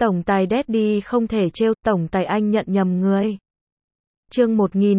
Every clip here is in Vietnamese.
Tổng tài Daddy không thể trêu, tổng tài anh nhận nhầm người. Chương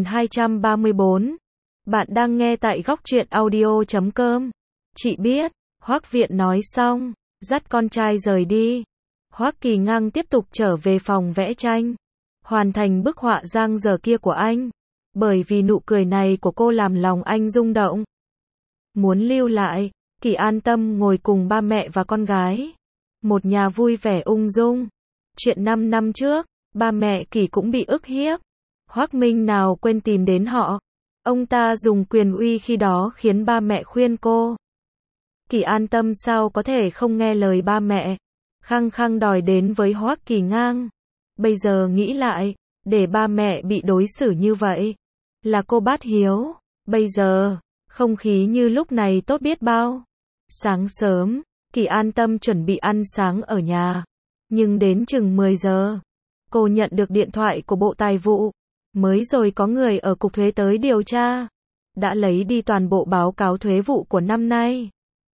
1234. Bạn đang nghe tại góc truyện audio.com. Chị biết, Hoắc Viện nói xong, dắt con trai rời đi. Hoắc Kỳ Ngang tiếp tục trở về phòng vẽ tranh, hoàn thành bức họa giang dở kia của anh. Bởi vì nụ cười này của cô làm lòng anh rung động. Muốn lưu lại, Kỳ an tâm ngồi cùng ba mẹ và con gái. Một nhà vui vẻ ung dung. Chuyện 5 năm trước, ba mẹ Kỳ cũng bị ức hiếp. Hoắc Minh nào quên tìm đến họ. Ông ta dùng quyền uy khi đó khiến ba mẹ khuyên cô. Kỳ an tâm sao có thể không nghe lời ba mẹ. Khăng khăng đòi đến với Hoắc Kỳ Ngang. Bây giờ nghĩ lại, để ba mẹ bị đối xử như vậy, là cô bát hiếu. Bây giờ, không khí như lúc này tốt biết bao. Sáng sớm, Kỳ an tâm chuẩn bị ăn sáng ở nhà. Nhưng đến chừng 10 giờ, cô nhận được điện thoại của Bộ Tài vụ. Mới rồi có người ở Cục Thuế tới điều tra. Đã lấy đi toàn bộ báo cáo thuế vụ của năm nay.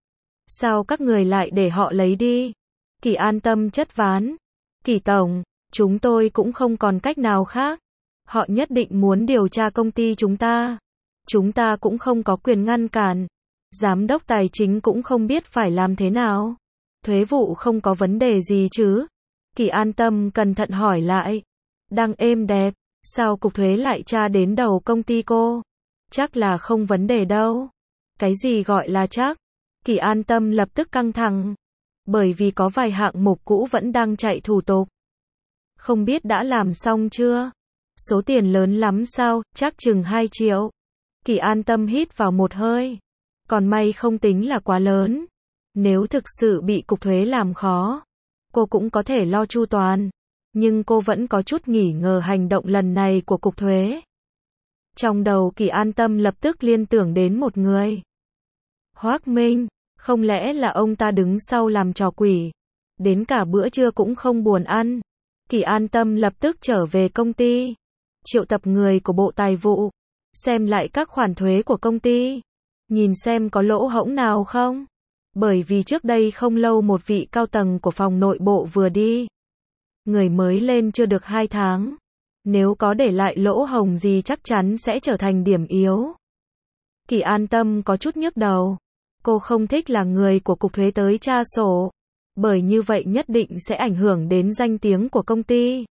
Sao các người lại để họ lấy đi? Kỳ an tâm chất ván. Kỳ tổng, chúng tôi cũng không còn cách nào khác. Họ nhất định muốn điều tra công ty chúng ta. Chúng ta cũng không có quyền ngăn cản. Giám đốc tài chính cũng không biết phải làm thế nào. Thuế vụ không có vấn đề gì chứ? Kỳ an tâm cẩn thận hỏi lại. Đang êm đẹp, sao Cục Thuế lại tra đến đầu công ty cô? Chắc là không vấn đề đâu. Cái gì gọi là chắc? Kỳ an tâm lập tức căng thẳng. Bởi vì có vài hạng mục cũ vẫn đang chạy thủ tục. Không biết đã làm xong chưa? Số tiền lớn lắm sao? Chắc chừng 2 triệu. Kỳ an tâm hít vào một hơi. Còn may không tính là quá lớn. Nếu thực sự bị Cục Thuế làm khó, cô cũng có thể lo chu toàn. Nhưng cô vẫn có chút nghi ngờ hành động lần này của Cục Thuế. Trong đầu Kỳ an tâm lập tức liên tưởng đến một người. Hoắc Minh, không lẽ là ông ta đứng sau làm trò quỷ? Đến cả bữa trưa cũng không buồn ăn. Kỳ an tâm lập tức trở về công ty. Triệu tập người của Bộ Tài vụ. Xem lại các khoản thuế của công ty. Nhìn xem có lỗ hổng nào không. Bởi vì trước đây không lâu một vị cao tầng của phòng nội bộ vừa đi. Người mới lên chưa được 2 tháng. Nếu có để lại lỗ hổng gì chắc chắn sẽ trở thành điểm yếu. Kỳ an tâm có chút nhức đầu. Cô không thích là người của Cục Thuế tới tra sổ. Bởi như vậy nhất định sẽ ảnh hưởng đến danh tiếng của công ty.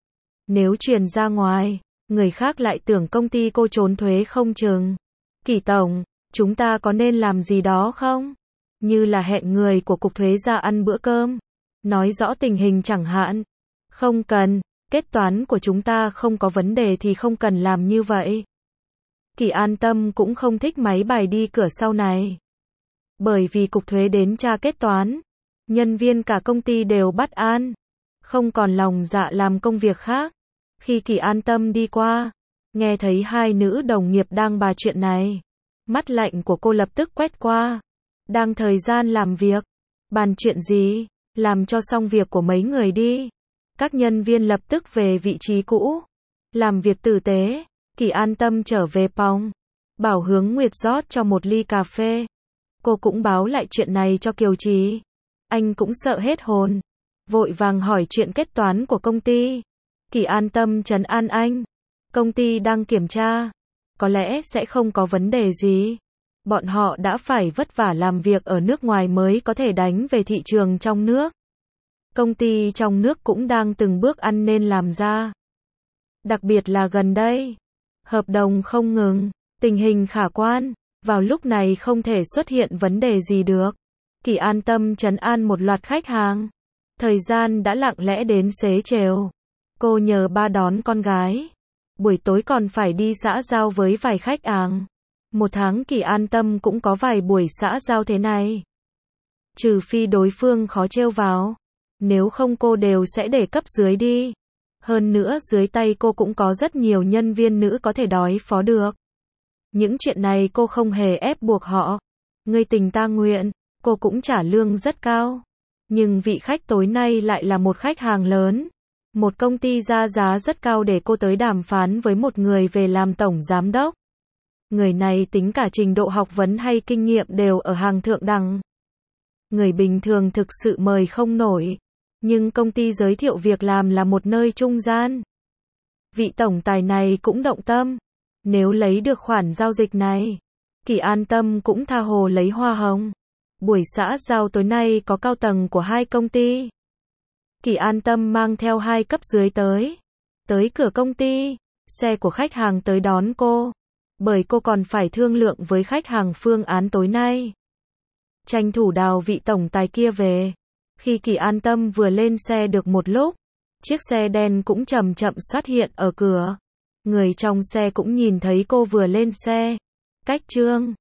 Nếu truyền ra ngoài, người khác lại tưởng công ty cô trốn thuế không chừng. Kỳ tổng, chúng ta có nên làm gì đó không? Như là hẹn người của Cục Thuế ra ăn bữa cơm. Nói rõ tình hình chẳng hạn. Không cần, kết toán của chúng ta không có vấn đề thì không cần làm như vậy. Kỳ an tâm cũng không thích máy bài đi cửa sau này. Bởi vì Cục Thuế đến tra kết toán. Nhân viên cả công ty đều bất an. Không còn lòng dạ làm công việc khác. Khi Kỳ an tâm đi qua, nghe thấy hai nữ đồng nghiệp đang bàn chuyện này. Mắt lạnh của cô lập tức quét qua. Đang thời gian làm việc. Bàn chuyện gì? Làm cho xong việc của mấy người đi. Các nhân viên lập tức về vị trí cũ. Làm việc tử tế. Kỳ an tâm trở về phòng. Bảo Hướng Nguyệt rót cho một ly cà phê. Cô cũng báo lại chuyện này cho Kiều Trì. Anh cũng sợ hết hồn. Vội vàng hỏi chuyện kết toán của công ty. Kỳ an tâm trấn an anh. Công ty đang kiểm tra. Có lẽ sẽ không có vấn đề gì. Bọn họ đã phải vất vả làm việc ở nước ngoài mới có thể đánh về thị trường trong nước. Công ty trong nước cũng đang từng bước ăn nên làm ra. Đặc biệt là gần đây. Hợp đồng không ngừng. Tình hình khả quan. Vào lúc này không thể xuất hiện vấn đề gì được. Kỳ an tâm trấn an một loạt khách hàng. Thời gian đã lặng lẽ đến xế chiều. Cô nhờ ba đón con gái. Buổi tối còn phải đi xã giao với vài khách hàng. Một tháng Kỳ an tâm cũng có vài buổi xã giao thế này. Trừ phi đối phương khó trêu vào. Nếu không cô đều sẽ để cấp dưới đi. Hơn nữa dưới tay cô cũng có rất nhiều nhân viên nữ có thể đối phó được. Những chuyện này cô không hề ép buộc họ. Ngươi tình ta nguyện, cô cũng trả lương rất cao. Nhưng vị khách tối nay lại là một khách hàng lớn. Một công ty ra giá rất cao để cô tới đàm phán với một người về làm tổng giám đốc. Người này tính cả trình độ học vấn hay kinh nghiệm đều ở hàng thượng đẳng. Người bình thường thực sự mời không nổi. Nhưng công ty giới thiệu việc làm là một nơi trung gian. Vị tổng tài này cũng động tâm. Nếu lấy được khoản giao dịch này, Kỳ An Tâm cũng tha hồ lấy hoa hồng. Buổi xã giao tối nay có cao tầng của hai công ty. Kỳ An Tâm mang theo hai cấp dưới tới. Tới cửa công ty, xe của khách hàng tới đón cô. Bởi cô còn phải thương lượng với khách hàng phương án tối nay. Tranh thủ đào vị tổng tài kia về. Khi Kỳ An Tâm vừa lên xe được một lúc, chiếc xe đen cũng chậm chậm xuất hiện ở cửa. Người trong xe cũng nhìn thấy cô vừa lên xe. Cách Trương